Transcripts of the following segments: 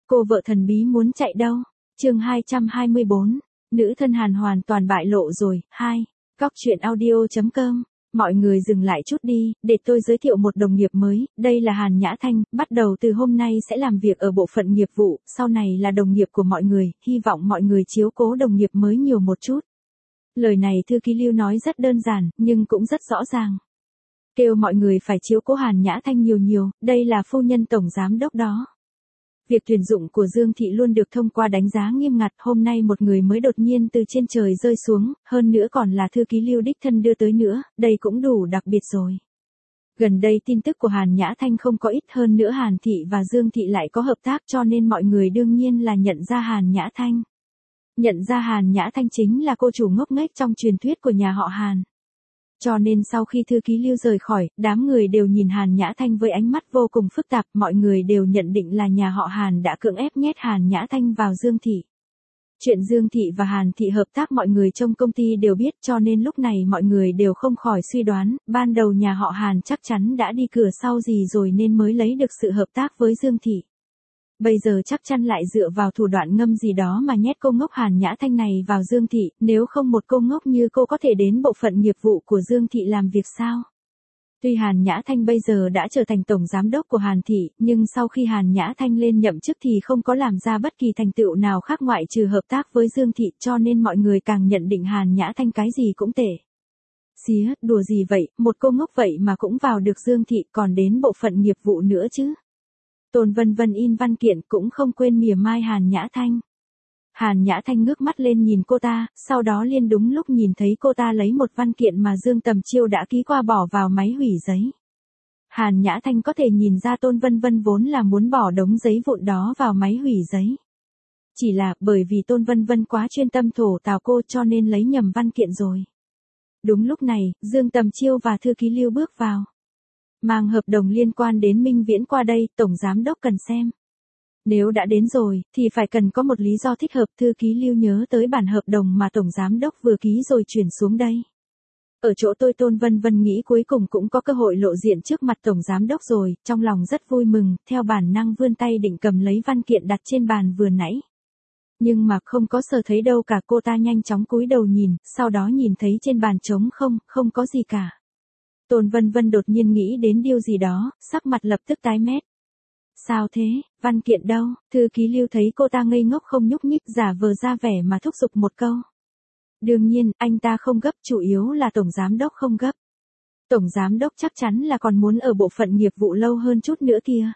Cô vợ thần bí muốn chạy đâu? Chương 224. Nữ thân Hàn hoàn toàn bại lộ rồi. 2. Góc truyện audio.com. Mọi người dừng lại chút đi, để tôi giới thiệu một đồng nghiệp mới, đây là Hàn Nhã Thanh, bắt đầu từ hôm nay sẽ làm việc ở bộ phận nghiệp vụ, sau này là đồng nghiệp của mọi người, hy vọng mọi người chiếu cố đồng nghiệp mới nhiều một chút. Lời này thư ký Lưu nói rất đơn giản, nhưng cũng rất rõ ràng. Kêu mọi người phải chiếu cố Hàn Nhã Thanh nhiều nhiều, đây là phu nhân tổng giám đốc đó. Việc tuyển dụng của Dương Thị luôn được thông qua đánh giá nghiêm ngặt, hôm nay một người mới đột nhiên từ trên trời rơi xuống, hơn nữa còn là thư ký Lưu đích thân đưa tới nữa, đây cũng đủ đặc biệt rồi. Gần đây tin tức của Hàn Nhã Thanh không có ít, hơn nữa Hàn Thị và Dương Thị lại có hợp tác, cho nên mọi người đương nhiên là nhận ra Hàn Nhã Thanh. Nhận ra Hàn Nhã Thanh chính là cô chủ ngốc nghếch trong truyền thuyết của nhà họ Hàn. Cho nên sau khi thư ký Lưu rời khỏi, đám người đều nhìn Hàn Nhã Thanh với ánh mắt vô cùng phức tạp, mọi người đều nhận định là nhà họ Hàn đã cưỡng ép nhét Hàn Nhã Thanh vào Dương Thị. Chuyện Dương Thị và Hàn Thị hợp tác mọi người trong công ty đều biết, cho nên lúc này mọi người đều không khỏi suy đoán, ban đầu nhà họ Hàn chắc chắn đã đi cửa sau gì rồi nên mới lấy được sự hợp tác với Dương Thị. Bây giờ chắc chắn lại dựa vào thủ đoạn ngâm gì đó mà nhét cô ngốc Hàn Nhã Thanh này vào Dương Thị, nếu không một cô ngốc như cô có thể đến bộ phận nghiệp vụ của Dương Thị làm việc sao? Tuy Hàn Nhã Thanh bây giờ đã trở thành tổng giám đốc của Hàn Thị, nhưng sau khi Hàn Nhã Thanh lên nhậm chức thì không có làm ra bất kỳ thành tựu nào khác ngoại trừ hợp tác với Dương Thị, cho nên mọi người càng nhận định Hàn Nhã Thanh cái gì cũng tệ. Xía, đùa gì vậy, một cô ngốc vậy mà cũng vào được Dương Thị, còn đến bộ phận nghiệp vụ nữa chứ. Tôn Vân Vân in văn kiện cũng không quên mỉa mai Hàn Nhã Thanh. Hàn Nhã Thanh ngước mắt lên nhìn cô ta, sau đó liền đúng lúc nhìn thấy cô ta lấy một văn kiện mà Dương Tầm Chiêu đã ký qua bỏ vào máy hủy giấy. Hàn Nhã Thanh có thể nhìn ra Tôn Vân Vân vốn là muốn bỏ đống giấy vụn đó vào máy hủy giấy. Chỉ là bởi vì Tôn Vân Vân quá chuyên tâm thổ tào cô cho nên lấy nhầm văn kiện rồi. Đúng lúc này, Dương Tầm Chiêu và thư ký Lưu bước vào. Mang hợp đồng liên quan đến Minh Viễn qua đây, tổng giám đốc cần xem. Nếu đã đến rồi, thì phải cần có một lý do thích hợp, thư ký Lưu nhớ tới bản hợp đồng mà tổng giám đốc vừa ký rồi chuyển xuống đây. Ở chỗ tôi Tôn Vân Vân nghĩ cuối cùng cũng có cơ hội lộ diện trước mặt tổng giám đốc rồi, trong lòng rất vui mừng, theo bản năng vươn tay định cầm lấy văn kiện đặt trên bàn vừa nãy. Nhưng mà không có sờ thấy đâu cả, cô ta nhanh chóng cúi đầu nhìn, sau đó nhìn thấy trên bàn trống không, không có gì cả. Tôn Vân Vân đột nhiên nghĩ đến điều gì đó, sắc mặt lập tức tái mét. Sao thế, văn kiện đâu? Thư ký Lưu thấy cô ta ngây ngốc không nhúc nhích, giả vờ ra vẻ mà thúc giục một câu. Đương nhiên, anh ta không gấp, chủ yếu là tổng giám đốc không gấp. Tổng giám đốc chắc chắn là còn muốn ở bộ phận nghiệp vụ lâu hơn chút nữa kia.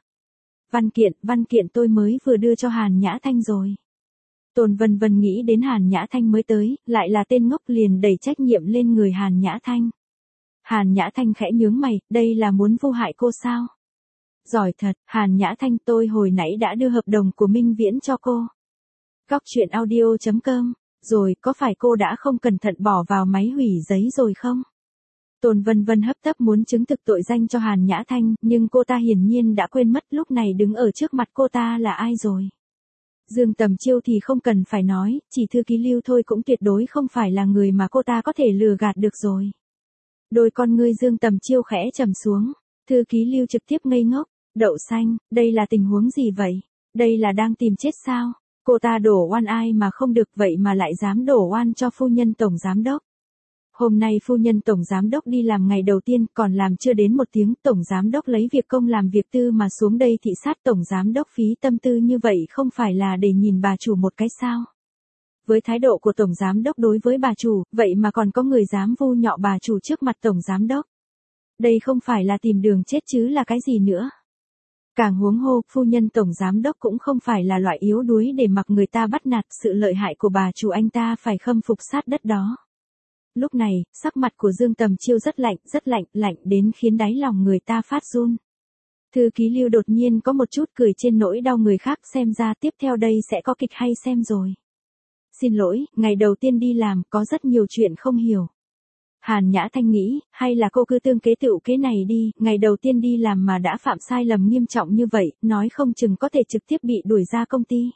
Văn kiện tôi mới vừa đưa cho Hàn Nhã Thanh rồi. Tôn Vân Vân nghĩ đến Hàn Nhã Thanh mới tới, lại là tên ngốc liền đẩy trách nhiệm lên người Hàn Nhã Thanh. Hàn Nhã Thanh khẽ nhướng mày, đây là muốn vu hại cô sao? Giỏi thật, Hàn Nhã Thanh, tôi hồi nãy đã đưa hợp đồng của Minh Viễn cho cô. Góc truyện audio.com, rồi có phải cô đã không cẩn thận bỏ vào máy hủy giấy rồi không? Tôn Vân Vân hấp tấp muốn chứng thực tội danh cho Hàn Nhã Thanh, nhưng cô ta hiển nhiên đã quên mất lúc này đứng ở trước mặt cô ta là ai rồi. Dương Tầm Chiêu thì không cần phải nói, chỉ thư ký Lưu thôi cũng tuyệt đối không phải là người mà cô ta có thể lừa gạt được rồi. Đôi con ngươi Dương Tầm Chiêu khẽ trầm xuống, thư ký Lưu trực tiếp ngây ngốc, đậu xanh, đây là tình huống gì vậy? Đây là đang tìm chết sao? Cô ta đổ oan ai mà không được vậy mà lại dám đổ oan cho phu nhân tổng giám đốc. Hôm nay phu nhân tổng giám đốc đi làm ngày đầu tiên, còn làm chưa đến một tiếng, tổng giám đốc lấy việc công làm việc tư mà xuống đây thị sát, tổng giám đốc phí tâm tư như vậy không phải là để nhìn bà chủ một cái sao? Với thái độ của tổng giám đốc đối với bà chủ, vậy mà còn có người dám vu nhọ bà chủ trước mặt tổng giám đốc. Đây không phải là tìm đường chết chứ là cái gì nữa. Càng huống hồ, phu nhân tổng giám đốc cũng không phải là loại yếu đuối để mặc người ta bắt nạt, sự lợi hại của bà chủ anh ta phải khâm phục sát đất đó. Lúc này, sắc mặt của Dương Tầm Chiêu rất lạnh, lạnh đến khiến đáy lòng người ta phát run. Thư ký Lưu đột nhiên có một chút cười trên nỗi đau người khác, xem ra tiếp theo đây sẽ có kịch hay xem rồi. Xin lỗi, ngày đầu tiên đi làm, có rất nhiều chuyện không hiểu. Hàn Nhã Thanh nghĩ, hay là cô cứ tương kế tựu kế này đi, ngày đầu tiên đi làm mà đã phạm sai lầm nghiêm trọng như vậy, nói không chừng có thể trực tiếp bị đuổi ra công ty.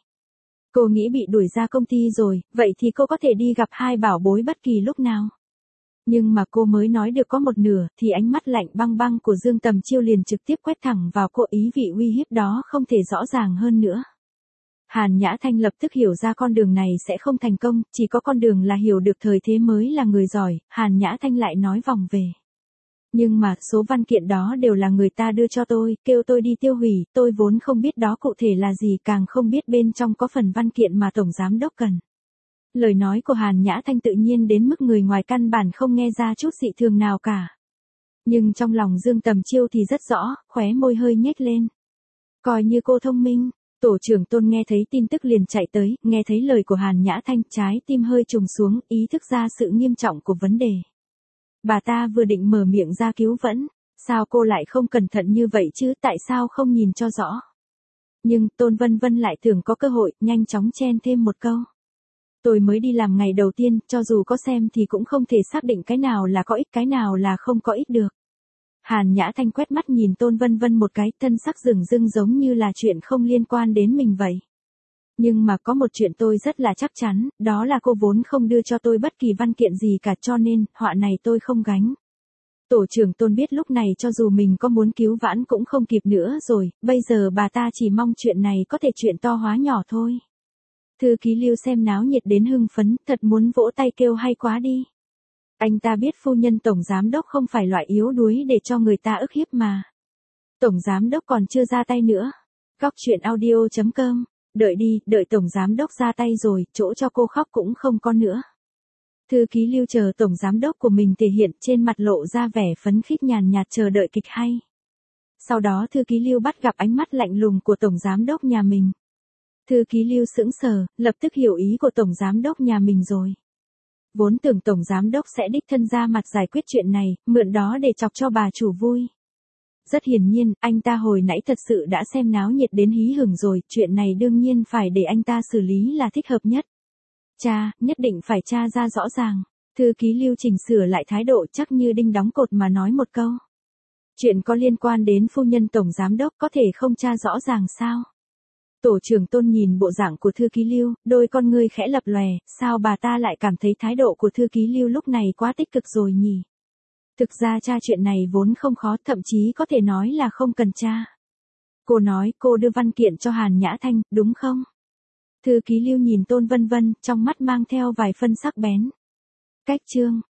Cô nghĩ bị đuổi ra công ty rồi, vậy thì cô có thể đi gặp hai bảo bối bất kỳ lúc nào. Nhưng mà cô mới nói được có một nửa, thì ánh mắt lạnh băng băng của Dương Tầm Chiêu liền trực tiếp quét thẳng vào cô, ý vị uy hiếp đó không thể rõ ràng hơn nữa. Hàn Nhã Thanh lập tức hiểu ra con đường này sẽ không thành công, chỉ có con đường là hiểu được thời thế mới là người giỏi, Hàn Nhã Thanh lại nói vòng về. Nhưng mà, số văn kiện đó đều là người ta đưa cho tôi, kêu tôi đi tiêu hủy, tôi vốn không biết đó cụ thể là gì, càng không biết bên trong có phần văn kiện mà Tổng Giám Đốc cần. Lời nói của Hàn Nhã Thanh tự nhiên đến mức người ngoài căn bản không nghe ra chút dị thường nào cả. Nhưng trong lòng Dương Tầm Chiêu thì rất rõ, khóe môi hơi nhếch lên. Coi như cô thông minh. Tổ trưởng Tôn nghe thấy tin tức liền chạy tới, nghe thấy lời của Hàn Nhã Thanh, trái tim hơi trùng xuống, ý thức ra sự nghiêm trọng của vấn đề. Bà ta vừa định mở miệng ra cứu vẫn, sao cô lại không cẩn thận như vậy chứ, tại sao không nhìn cho rõ. Nhưng Tôn Vân Vân lại tưởng có cơ hội, nhanh chóng chen thêm một câu. Tôi mới đi làm ngày đầu tiên, cho dù có xem thì cũng không thể xác định cái nào là có ích cái nào là không có ích được. Hàn Nhã Thanh quét mắt nhìn Tôn Vân Vân một cái, thân sắc rừng rưng giống như là chuyện không liên quan đến mình vậy. Nhưng mà có một chuyện tôi rất là chắc chắn, đó là cô vốn không đưa cho tôi bất kỳ văn kiện gì cả, cho nên, họa này tôi không gánh. Tổ trưởng Tôn biết lúc này cho dù mình có muốn cứu vãn cũng không kịp nữa rồi, bây giờ bà ta chỉ mong chuyện này có thể chuyện to hóa nhỏ thôi. Thư ký Lưu xem náo nhiệt đến hưng phấn, thật muốn vỗ tay kêu hay quá đi. Anh ta biết phu nhân Tổng Giám Đốc không phải loại yếu đuối để cho người ta ức hiếp mà. Tổng Giám Đốc còn chưa ra tay nữa. Cóc truyện audio.com. Đợi đi, đợi Tổng Giám Đốc ra tay rồi, chỗ cho cô khóc cũng không có nữa. Thư ký Lưu chờ Tổng Giám Đốc của mình thể hiện, trên mặt lộ ra vẻ phấn khích nhàn nhạt chờ đợi kịch hay. Sau đó thư ký Lưu bắt gặp ánh mắt lạnh lùng của Tổng Giám Đốc nhà mình. Thư ký Lưu sững sờ, lập tức hiểu ý của Tổng Giám Đốc nhà mình rồi. Vốn tưởng Tổng Giám Đốc sẽ đích thân ra mặt giải quyết chuyện này, mượn đó để chọc cho bà chủ vui. Rất hiển nhiên, anh ta hồi nãy thật sự đã xem náo nhiệt đến hí hửng rồi, chuyện này đương nhiên phải để anh ta xử lý là thích hợp nhất. Cha, nhất định phải tra ra rõ ràng. Thư ký Lưu chỉnh sửa lại thái độ chắc như đinh đóng cột mà nói một câu. Chuyện có liên quan đến phu nhân Tổng Giám Đốc có thể không tra rõ ràng sao? Tổ trưởng Tôn nhìn bộ dạng của thư ký Lưu, đôi con ngươi khẽ lập lòe, sao bà ta lại cảm thấy thái độ của thư ký Lưu lúc này quá tích cực rồi nhỉ? Thực ra tra chuyện này vốn không khó, thậm chí có thể nói là không cần tra. Cô nói cô đưa văn kiện cho Hàn Nhã Thanh, đúng không? Thư ký Lưu nhìn Tôn Vân Vân, trong mắt mang theo vài phân sắc bén. Cách chương